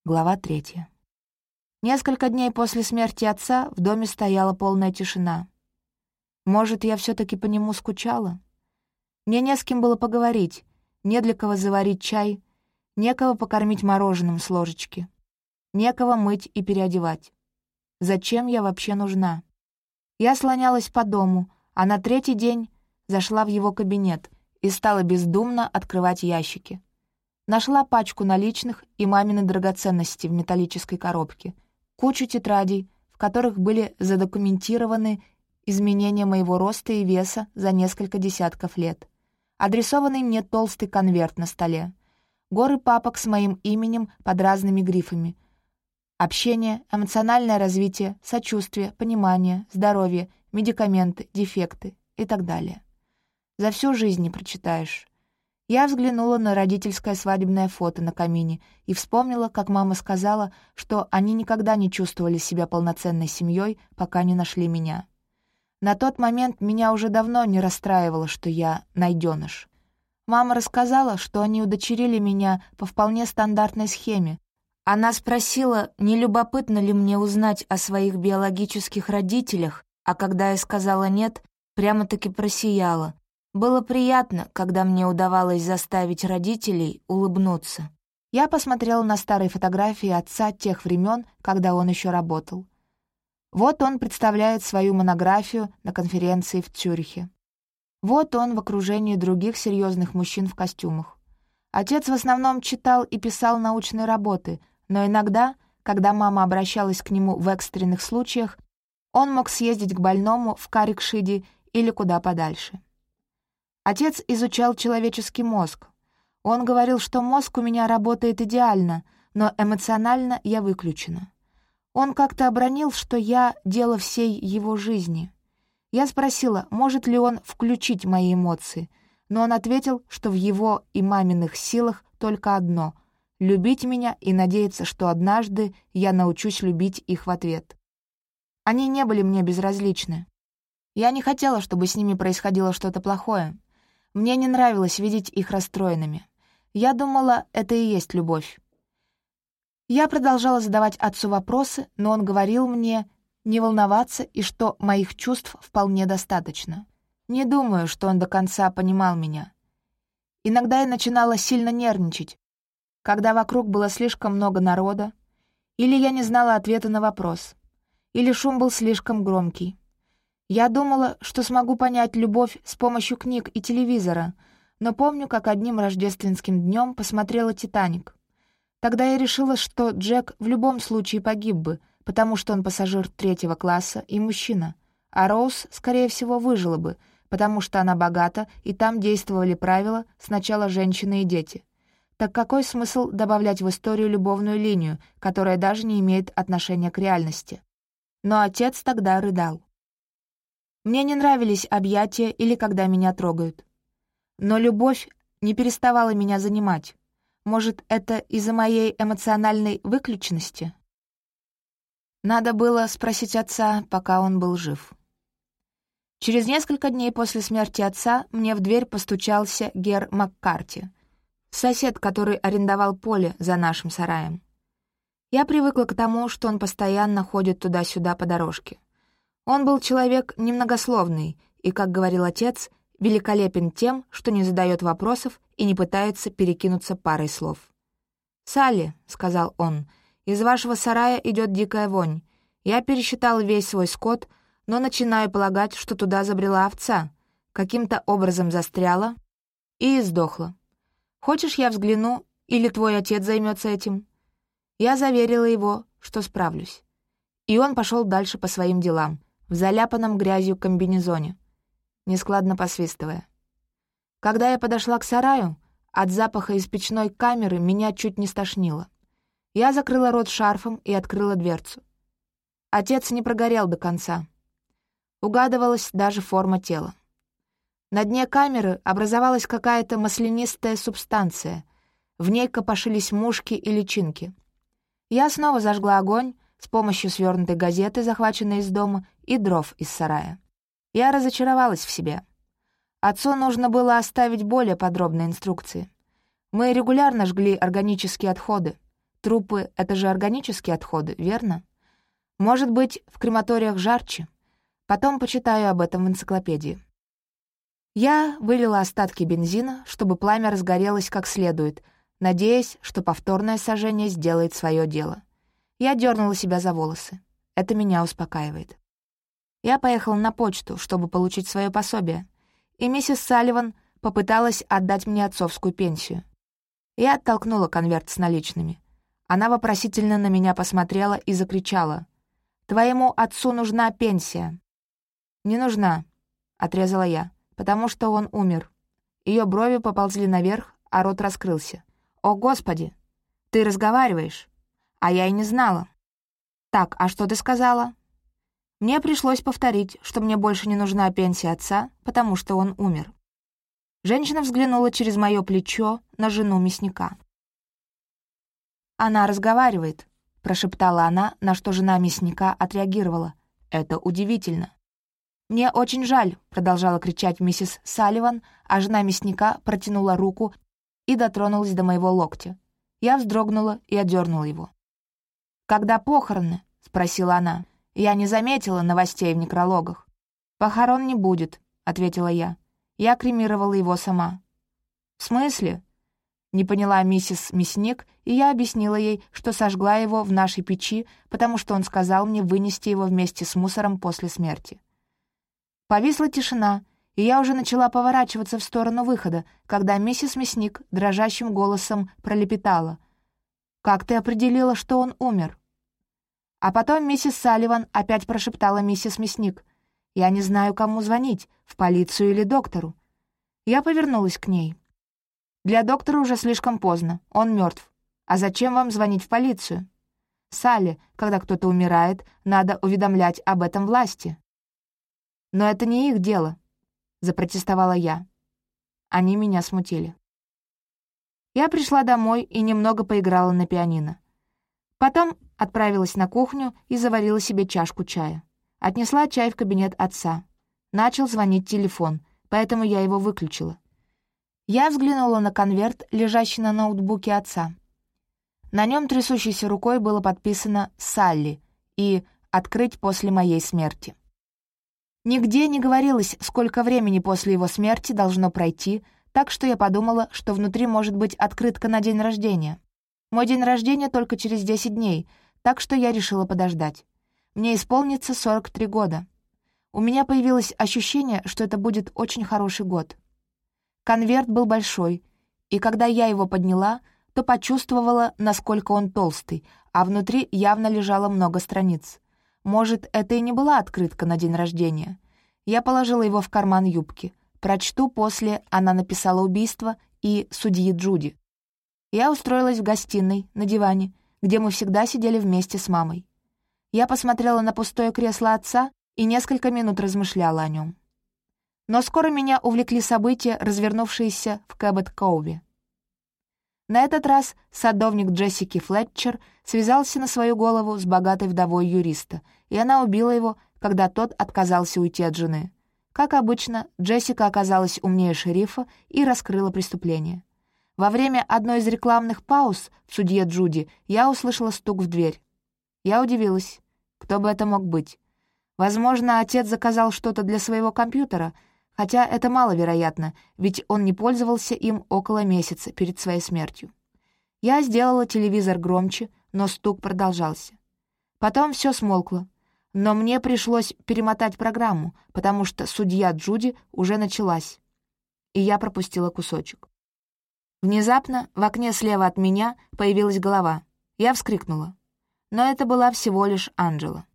Глава 3. Несколько дней после смерти отца в доме стояла полная тишина. Может, я все-таки по нему скучала? Мне не с кем было поговорить, не для кого заварить чай, некого покормить мороженым с ложечки, некого мыть и переодевать. Зачем я вообще нужна? Я слонялась по дому, а на третий день зашла в его кабинет и стала бездумно открывать ящики. Нашла пачку наличных и мамины драгоценности в металлической коробке, кучу тетрадей, в которых были задокументированы изменения моего роста и веса за несколько десятков лет, адресованный мне толстый конверт на столе, горы папок с моим именем под разными грифами, общение, эмоциональное развитие, сочувствие, понимание, здоровье, медикаменты, дефекты и так далее. За всю жизнь не прочитаешь. Я взглянула на родительское свадебное фото на камине и вспомнила, как мама сказала, что они никогда не чувствовали себя полноценной семьей, пока не нашли меня. На тот момент меня уже давно не расстраивало, что я найденыш. Мама рассказала, что они удочерили меня по вполне стандартной схеме. Она спросила, не любопытно ли мне узнать о своих биологических родителях, а когда я сказала «нет», прямо-таки просияла. Было приятно, когда мне удавалось заставить родителей улыбнуться. Я посмотрела на старые фотографии отца тех времен, когда он еще работал. Вот он представляет свою монографию на конференции в Цюрихе. Вот он в окружении других серьезных мужчин в костюмах. Отец в основном читал и писал научные работы, но иногда, когда мама обращалась к нему в экстренных случаях, он мог съездить к больному в Карикшиде или куда подальше. Отец изучал человеческий мозг. Он говорил, что мозг у меня работает идеально, но эмоционально я выключена. Он как-то обронил, что я — дело всей его жизни. Я спросила, может ли он включить мои эмоции, но он ответил, что в его и маминых силах только одно — любить меня и надеяться, что однажды я научусь любить их в ответ. Они не были мне безразличны. Я не хотела, чтобы с ними происходило что-то плохое. Мне не нравилось видеть их расстроенными. Я думала, это и есть любовь. Я продолжала задавать отцу вопросы, но он говорил мне не волноваться и что моих чувств вполне достаточно. Не думаю, что он до конца понимал меня. Иногда я начинала сильно нервничать, когда вокруг было слишком много народа, или я не знала ответа на вопрос, или шум был слишком громкий. Я думала, что смогу понять любовь с помощью книг и телевизора, но помню, как одним рождественским днем посмотрела «Титаник». Тогда я решила, что Джек в любом случае погиб бы, потому что он пассажир 3-го класса и мужчина, а Роуз, скорее всего, выжила бы, потому что она богата, и там действовали правила «сначала женщины и дети». Так какой смысл добавлять в историю любовную линию, которая даже не имеет отношения к реальности? Но отец тогда рыдал. Мне не нравились объятия или когда меня трогают. Но любовь не переставала меня занимать. Может, это из-за моей эмоциональной выключенности? Надо было спросить отца, пока он был жив. Через несколько дней после смерти отца мне в дверь постучался Гер Маккарти, сосед, который арендовал поле за нашим сараем. Я привыкла к тому, что он постоянно ходит туда-сюда по дорожке. Он был человек немногословный и, как говорил отец, великолепен тем, что не задает вопросов и не пытается перекинуться парой слов. «Салли», — сказал он, — «из вашего сарая идет дикая вонь. Я пересчитал весь свой скот, но начинаю полагать, что туда забрела овца, каким-то образом застряла и сдохла. Хочешь, я взгляну, или твой отец займется этим?» Я заверила его, что справлюсь. И он пошел дальше по своим делам, в заляпанном грязью комбинезоне, нескладно посвистывая. Когда я подошла к сараю, от запаха из печной камеры меня чуть не стошнило. Я закрыла рот шарфом и открыла дверцу. Отец не прогорел до конца. Угадывалась даже форма тела. На дне камеры образовалась какая-то маслянистая субстанция. В ней копошились мушки и личинки. Я снова зажгла огонь с помощью свернутой газеты, захваченной из дома, и дров из сарая. Я разочаровалась в себе. Отцу нужно было оставить более подробные инструкции. Мы регулярно жгли органические отходы. трупы — это же органические отходы, верно? Может быть, в крематориях жарче? Потом почитаю об этом в энциклопедии. Я вылила остатки бензина, чтобы пламя разгорелось как следует, надеясь, что повторное сожжение сделает свое дело. Я дернула себя за волосы. Это меня успокаивает. Я поехала на почту, чтобы получить свое пособие, и миссис Салливан попыталась отдать мне отцовскую пенсию. Я оттолкнула конверт с наличными. Она вопросительно на меня посмотрела и закричала: «Твоему отцу нужна пенсия». «Не нужна», — отрезала я, — «потому что он умер». Ее брови поползли наверх, а рот раскрылся. «О, Господи! Ты разговариваешь? А я и не знала». «Так, а что ты сказала?» Мне пришлось повторить, что мне больше не нужна пенсия отца, потому что он умер. Женщина взглянула через мое плечо на жену мясника. «Она разговаривает», — прошептала она, на что жена мясника отреагировала. «Это удивительно». «Мне очень жаль», — продолжала кричать миссис Салливан, а жена мясника протянула руку и дотронулась до моего локтя. Я вздрогнула и отдернула его. «Когда похороны?» — спросила она. «Я не заметила новостей в некрологах». «Похорон не будет», — ответила я. Я кремировала его сама. «В смысле?» — не поняла миссис Мясник, и я объяснила ей, что сожгла его в нашей печи, потому что он сказал мне вынести его вместе с мусором после смерти. Повисла тишина, и я уже начала поворачиваться в сторону выхода, когда миссис Мясник дрожащим голосом пролепетала: «Как ты определила, что он умер?» А потом миссис Салливан опять прошептала миссис Мясник: «Я не знаю, кому звонить, в полицию или доктору». Я повернулась к ней. «Для доктора уже слишком поздно, он мертв. А зачем вам звонить в полицию? Салли, когда кто-то умирает, надо уведомлять об этом власти». «Но это не их дело», — запротестовала я. Они меня смутили. Я пришла домой и немного поиграла на пианино. Потом отправилась на кухню и заварила себе чашку чая. Отнесла чай в кабинет отца. Начал звонить телефон, поэтому я его выключила. Я взглянула на конверт, лежащий на ноутбуке отца. На нем трясущейся рукой было подписано «Салли» и «Открыть после моей смерти». Нигде не говорилось, сколько времени после его смерти должно пройти, так что я подумала, что внутри может быть открытка на день рождения. Мой день рождения только через 10 дней, так что я решила подождать. Мне исполнится 43 года. У меня появилось ощущение, что это будет очень хороший год. Конверт был большой, и когда я его подняла, то почувствовала, насколько он толстый, а внутри явно лежало много страниц. Может, это и не была открытка на день рождения. Я положила его в карман юбки. Прочту после «Она написала убийство» и «Судьи Джуди». Я устроилась в гостиной, на диване, где мы всегда сидели вместе с мамой. Я посмотрела на пустое кресло отца и несколько минут размышляла о нем. Но скоро меня увлекли события, развернувшиеся в Кэббет-Коуве. На этот раз садовник Джессики Флетчер связался на свою голову с богатой вдовой юриста, и она убила его, когда тот отказался уйти от жены. Как обычно, Джессика оказалась умнее шерифа и раскрыла преступление. Во время одной из рекламных пауз в «Судье Джуди» я услышала стук в дверь. Я удивилась. Кто бы это мог быть? Возможно, отец заказал что-то для своего компьютера, хотя это маловероятно, ведь он не пользовался им около месяца перед своей смертью. Я сделала телевизор громче, но стук продолжался. Потом все смолкло, но мне пришлось перемотать программу, потому что «Судья Джуди» уже началась, и я пропустила кусочек. Внезапно в окне слева от меня появилась голова. Я вскрикнула. Но это была всего лишь Анджела.